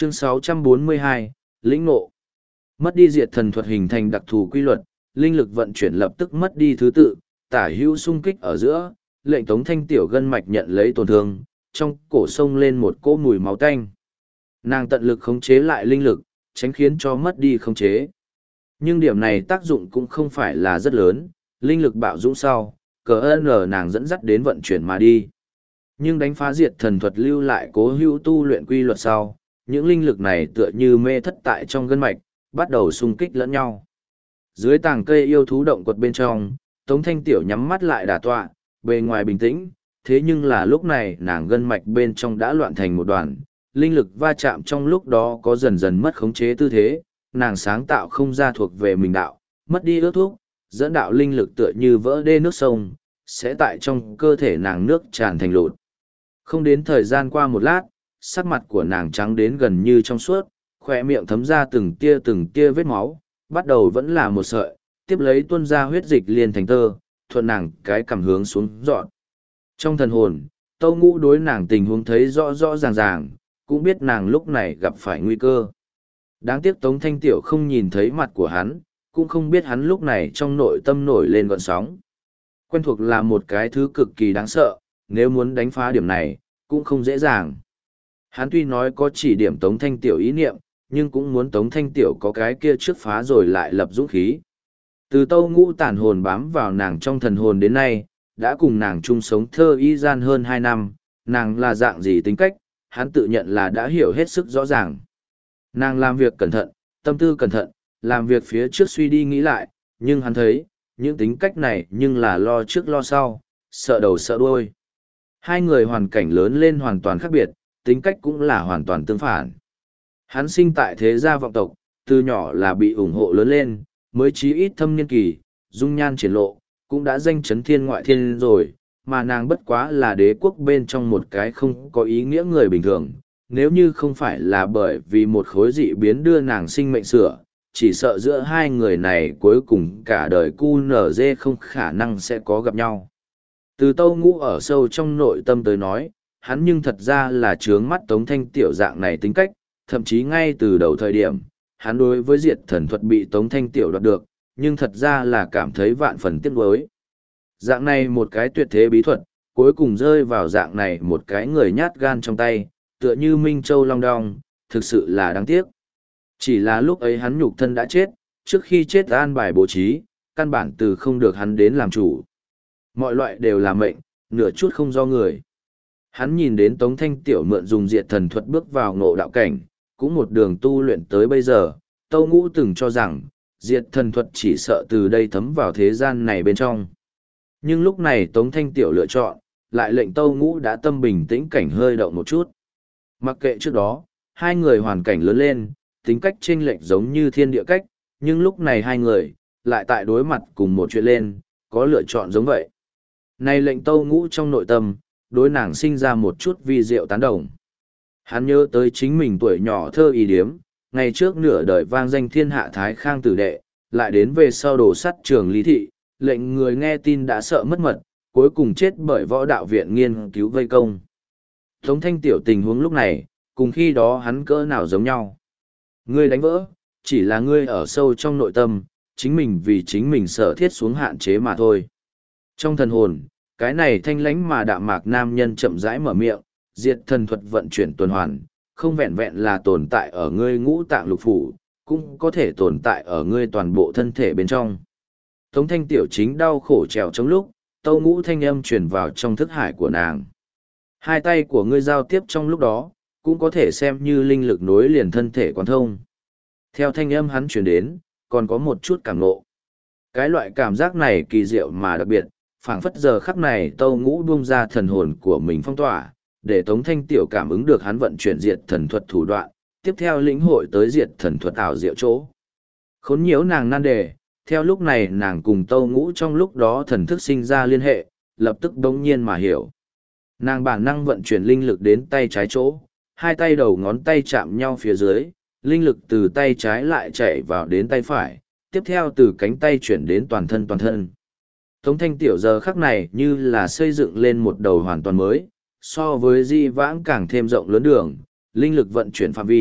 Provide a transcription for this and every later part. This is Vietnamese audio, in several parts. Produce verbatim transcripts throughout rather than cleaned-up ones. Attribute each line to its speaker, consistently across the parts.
Speaker 1: Chương sáu trăm bốn mươi hai, Lĩnh ngộ. Mất đi diệt thần thuật hình thành đặc thù quy luật, linh lực vận chuyển lập tức mất đi thứ tự, tả hữu xung kích ở giữa, lệnh Tống Thanh Tiểu gân mạch nhận lấy tổn thương, trong cổ sông lên một cỗ mùi máu tanh. Nàng tận lực khống chế lại linh lực, tránh khiến cho mất đi khống chế. Nhưng điểm này tác dụng cũng không phải là rất lớn, linh lực bạo dũng sau, cờ ơn nàng dẫn dắt đến vận chuyển mà đi. Nhưng đánh phá diệt thần thuật lưu lại cố hữu tu luyện quy luật sau, những linh lực này tựa như mê thất tại trong gân mạch, bắt đầu xung kích lẫn nhau. Dưới tàng cây yêu thú động quật bên trong, Tống Thanh Tiểu nhắm mắt lại đả tọa, bề ngoài bình tĩnh, thế nhưng là lúc này nàng gân mạch bên trong đã loạn thành một đoàn, linh lực va chạm trong lúc đó có dần dần mất khống chế tư thế, nàng sáng tạo không ra thuộc về mình đạo, mất đi ước thúc, dẫn đạo linh lực tựa như vỡ đê nước sông, sẽ tại trong cơ thể nàng nước tràn thành lụt. Không đến thời gian qua một lát, sắc mặt của nàng trắng đến gần như trong suốt, khỏe miệng thấm ra từng tia từng tia vết máu, bắt đầu vẫn là một sợi, tiếp lấy tuôn ra huyết dịch liền thành tơ, thuận nàng cái cảm hướng xuống dọn. Trong thần hồn, Tâu Ngũ đối nàng tình huống thấy rõ rõ ràng ràng, cũng biết nàng lúc này gặp phải nguy cơ. Đáng tiếc Tống Thanh Tiểu không nhìn thấy mặt của hắn, cũng không biết hắn lúc này trong nội tâm nổi lên gọn sóng. Quen thuộc là một cái thứ cực kỳ đáng sợ, nếu muốn đánh phá điểm này, cũng không dễ dàng. Hắn tuy nói có chỉ điểm Tống Thanh Tiểu ý niệm, nhưng cũng muốn Tống Thanh Tiểu có cái kia trước phá rồi lại lập dũng khí. Từ Tâu Ngũ tản hồn bám vào nàng trong thần hồn đến nay, đã cùng nàng chung sống thơ y gian hơn hai năm, nàng là dạng gì tính cách, hắn tự nhận là đã hiểu hết sức rõ ràng. Nàng làm việc cẩn thận, tâm tư cẩn thận, làm việc phía trước suy đi nghĩ lại, nhưng hắn thấy, những tính cách này nhưng là lo trước lo sau, sợ đầu sợ đuôi. Hai người hoàn cảnh lớn lên hoàn toàn khác biệt, tính cách cũng là hoàn toàn tương phản. Hắn sinh tại thế gia vọng tộc, từ nhỏ là bị ủng hộ lớn lên, mới chí ít thâm niên kỳ, dung nhan triển lộ, cũng đã danh chấn thiên ngoại thiên rồi, mà nàng bất quá là đế quốc bên trong một cái không có ý nghĩa người bình thường. Nếu như không phải là bởi vì một khối dị biến đưa nàng sinh mệnh sửa, chỉ sợ giữa hai người này cuối cùng cả đời cu nở dê không khả năng sẽ có gặp nhau. Từ Tâu Ngũ ở sâu trong nội tâm tới nói, hắn nhưng thật ra là trướng mắt Tống Thanh Tiểu dạng này tính cách, thậm chí ngay từ đầu thời điểm, hắn đối với diệt thần thuật bị Tống Thanh Tiểu đoạt được, nhưng thật ra là cảm thấy vạn phần tiếc nuối. Dạng này một cái tuyệt thế bí thuật, cuối cùng rơi vào dạng này một cái người nhát gan trong tay, tựa như Minh Châu Long Đong, thực sự là đáng tiếc. Chỉ là lúc ấy hắn nhục thân đã chết, trước khi chết an bài bố trí, căn bản từ không được hắn đến làm chủ. Mọi loại đều là mệnh, nửa chút không do người. Hắn nhìn đến Tống Thanh Tiểu mượn dùng diệt thần thuật bước vào ngộ đạo cảnh, cũng một đường tu luyện tới bây giờ, Tâu Ngũ từng cho rằng, diệt thần thuật chỉ sợ từ đây thấm vào thế gian này bên trong. Nhưng lúc này Tống Thanh Tiểu lựa chọn, lại lệnh Tâu Ngũ đã tâm bình tĩnh cảnh hơi động một chút. Mặc kệ trước đó, hai người hoàn cảnh lớn lên, tính cách chênh lệch giống như thiên địa cách, nhưng lúc này hai người, lại tại đối mặt cùng một chuyện lên, có lựa chọn giống vậy. Này lệnh Tâu Ngũ trong nội tâm, đối nàng sinh ra một chút vi diệu tán đồng. Hắn nhớ tới chính mình tuổi nhỏ thơ y điếm, ngày trước nửa đời vang danh thiên hạ Thái Khang tử đệ, lại đến về sau đổ sắt trường Lý Thị, lệnh người nghe tin đã sợ mất mật, cuối cùng chết bởi võ đạo viện nghiên cứu vây công. Tống Thanh Tiểu tình huống lúc này, cùng khi đó hắn cỡ nào giống nhau. Ngươi đánh vỡ, chỉ là ngươi ở sâu trong nội tâm, chính mình vì chính mình sở thiết xuống hạn chế mà thôi. Trong thần hồn, cái này thanh lãnh mà đạm mạc nam nhân chậm rãi mở miệng, diệt thần thuật vận chuyển tuần hoàn, không vẹn vẹn là tồn tại ở ngươi ngũ tạng lục phủ, cũng có thể tồn tại ở ngươi toàn bộ thân thể bên trong. Tống Thanh Tiểu chính đau khổ trèo trong lúc, Tâu Ngũ thanh âm truyền vào trong thức hải của nàng. Hai tay của ngươi giao tiếp trong lúc đó, cũng có thể xem như linh lực nối liền thân thể quán thông. Theo thanh âm hắn truyền đến, còn có một chút cảm ngộ. Cái loại cảm giác này kỳ diệu mà đặc biệt, phảng phất giờ khắc này Tâu Ngũ buông ra thần hồn của mình phong tỏa, để Tống Thanh Tiểu cảm ứng được hắn vận chuyển diệt thần thuật thủ đoạn, tiếp theo lĩnh hội tới diệt thần thuật ảo diệu chỗ. Khốn nhiễu nàng nan đề, theo lúc này nàng cùng Tâu Ngũ trong lúc đó thần thức sinh ra liên hệ, lập tức đống nhiên mà hiểu. Nàng bản năng vận chuyển linh lực đến tay trái chỗ, hai tay đầu ngón tay chạm nhau phía dưới, linh lực từ tay trái lại chạy vào đến tay phải, tiếp theo từ cánh tay chuyển đến toàn thân toàn thân. Tống Thanh Tiểu giờ khắc này như là xây dựng lên một đầu hoàn toàn mới, so với di vãng càng thêm rộng lớn đường, linh lực vận chuyển phạm vi,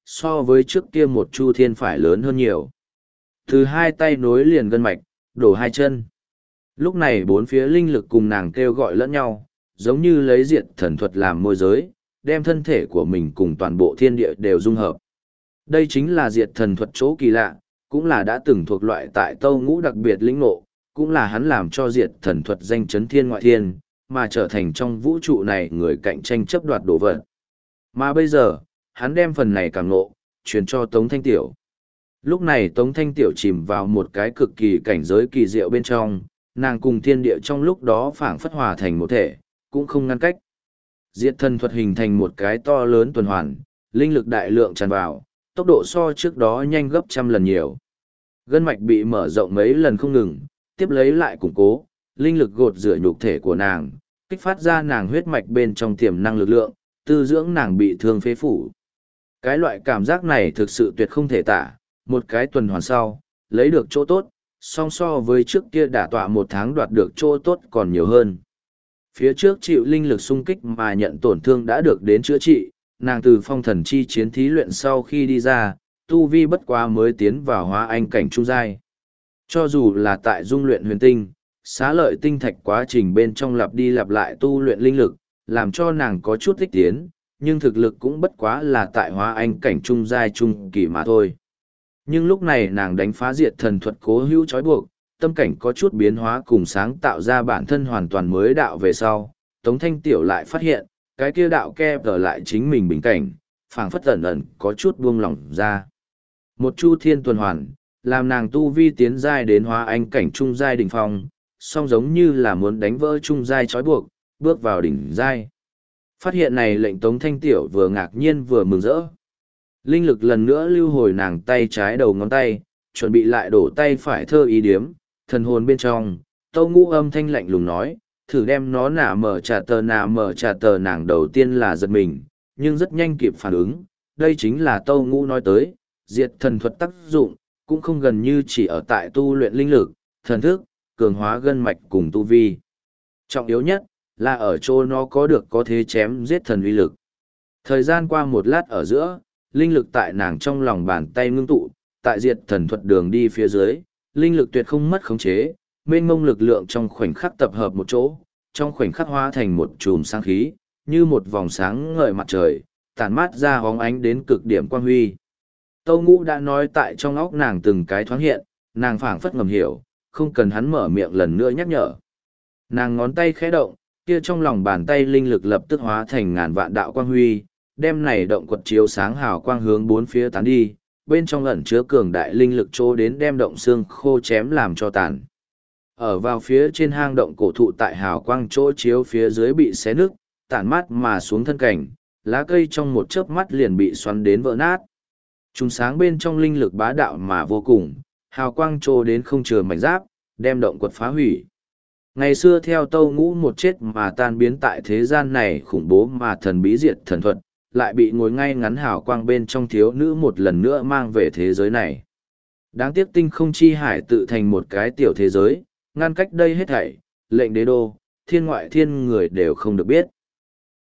Speaker 1: so với trước kia một chu thiên phải lớn hơn nhiều. Từ hai tay nối liền gân mạch, đổ hai chân. Lúc này bốn phía linh lực cùng nàng kêu gọi lẫn nhau, giống như lấy diệt thần thuật làm môi giới, đem thân thể của mình cùng toàn bộ thiên địa đều dung hợp. Đây chính là diệt thần thuật chỗ kỳ lạ, cũng là đã từng thuộc loại tại Tâu Ngũ đặc biệt lĩnh ngộ, cũng là hắn làm cho diệt thần thuật danh chấn thiên ngoại thiên, mà trở thành trong vũ trụ này người cạnh tranh chấp đoạt đồ vật. Mà bây giờ, hắn đem phần này càng ngộ, truyền cho Tống Thanh Tiểu. Lúc này Tống Thanh Tiểu chìm vào một cái cực kỳ cảnh giới kỳ diệu bên trong, nàng cùng thiên địa trong lúc đó phảng phất hòa thành một thể, cũng không ngăn cách. Diệt thần thuật hình thành một cái to lớn tuần hoàn, linh lực đại lượng tràn vào, tốc độ so trước đó nhanh gấp trăm lần nhiều. Gân mạch bị mở rộng mấy lần không ngừng, tiếp lấy lại củng cố, linh lực gột rửa nhục thể của nàng, kích phát ra nàng huyết mạch bên trong tiềm năng lực lượng, tư dưỡng nàng bị thương phế phủ. Cái loại cảm giác này thực sự tuyệt không thể tả, một cái tuần hoàn sau, lấy được chỗ tốt, song so với trước kia đả tọa một tháng đoạt được chỗ tốt còn nhiều hơn. Phía trước chịu linh lực xung kích mà nhận tổn thương đã được đến chữa trị, nàng từ phong thần chi chiến thí luyện sau khi đi ra, tu vi bất quá mới tiến vào hóa anh cảnh trung giai. Cho dù là tại dung luyện huyền tinh, xá lợi tinh thạch quá trình bên trong lặp đi lặp lại tu luyện linh lực, làm cho nàng có chút thích tiến, nhưng thực lực cũng bất quá là tại hóa anh cảnh trung giai trung kỳ mà thôi. Nhưng lúc này nàng đánh phá diệt thần thuật cố hữu trói buộc, tâm cảnh có chút biến hóa cùng sáng tạo ra bản thân hoàn toàn mới đạo về sau, Tống Thanh Tiểu lại phát hiện, cái kia đạo kép ở lại chính mình bình cảnh, phảng phất ẩn ẩn có chút buông lỏng ra. Một chu thiên tuần hoàn, làm nàng tu vi tiến giai đến hóa anh cảnh trung giai đỉnh phong, song giống như là muốn đánh vỡ trung giai trói buộc, bước vào đỉnh giai. Phát hiện này lệnh Tống Thanh Tiểu vừa ngạc nhiên vừa mừng rỡ. Linh lực lần nữa lưu hồi nàng tay trái đầu ngón tay, chuẩn bị lại đổ tay phải thơ ý điếm, thần hồn bên trong, Tâu Ngũ âm thanh lạnh lùng nói, thử đem nó nả mở trả tờ nả mở trả tờ nàng đầu tiên là giật mình, nhưng rất nhanh kịp phản ứng, đây chính là Tâu Ngũ nói tới, diệt thần thuật tác dụng, cũng không gần như chỉ ở tại tu luyện linh lực, thần thức, cường hóa gân mạch cùng tu vi. Trọng yếu nhất, là ở chỗ nó có được có thể chém giết thần uy lực. Thời gian qua một lát ở giữa, linh lực tại nàng trong lòng bàn tay ngưng tụ, tại diệt thần thuật đường đi phía dưới, linh lực tuyệt không mất khống chế, mênh mông lực lượng trong khoảnh khắc tập hợp một chỗ, trong khoảnh khắc hóa thành một chùm sáng khí, như một vòng sáng ngời mặt trời, tản mát ra hóng ánh đến cực điểm quang huy. Tâu Ngũ đã nói tại trong óc nàng từng cái thoáng hiện, nàng phảng phất ngầm hiểu, không cần hắn mở miệng lần nữa nhắc nhở. Nàng ngón tay khẽ động, kia trong lòng bàn tay linh lực lập tức hóa thành ngàn vạn đạo quang huy, đem này động quật chiếu sáng hào quang hướng bốn phía tán đi, bên trong ẩn chứa cường đại linh lực chỗ đến đem động xương khô chém làm cho tàn. Ở vào phía trên hang động cổ thụ tại hào quang chỗ chiếu phía dưới bị xé nứt, tản mát mà xuống thân cảnh, lá cây trong một chớp mắt liền bị xoắn đến vỡ nát. Trùng sáng bên trong linh lực bá đạo mà vô cùng, hào quang trô đến không chừa mảnh giáp, đem động quật phá hủy. Ngày xưa theo Tâu Ngũ một chết mà tan biến tại thế gian này khủng bố mà thần bí diệt thần thuật, lại bị ngồi ngay ngắn hào quang bên trong thiếu nữ một lần nữa mang về thế giới này. Đáng tiếc tinh không chi hải tự thành một cái tiểu thế giới, ngăn cách đây hết thảy, lệnh đế đô, thiên ngoại thiên người đều không được biết.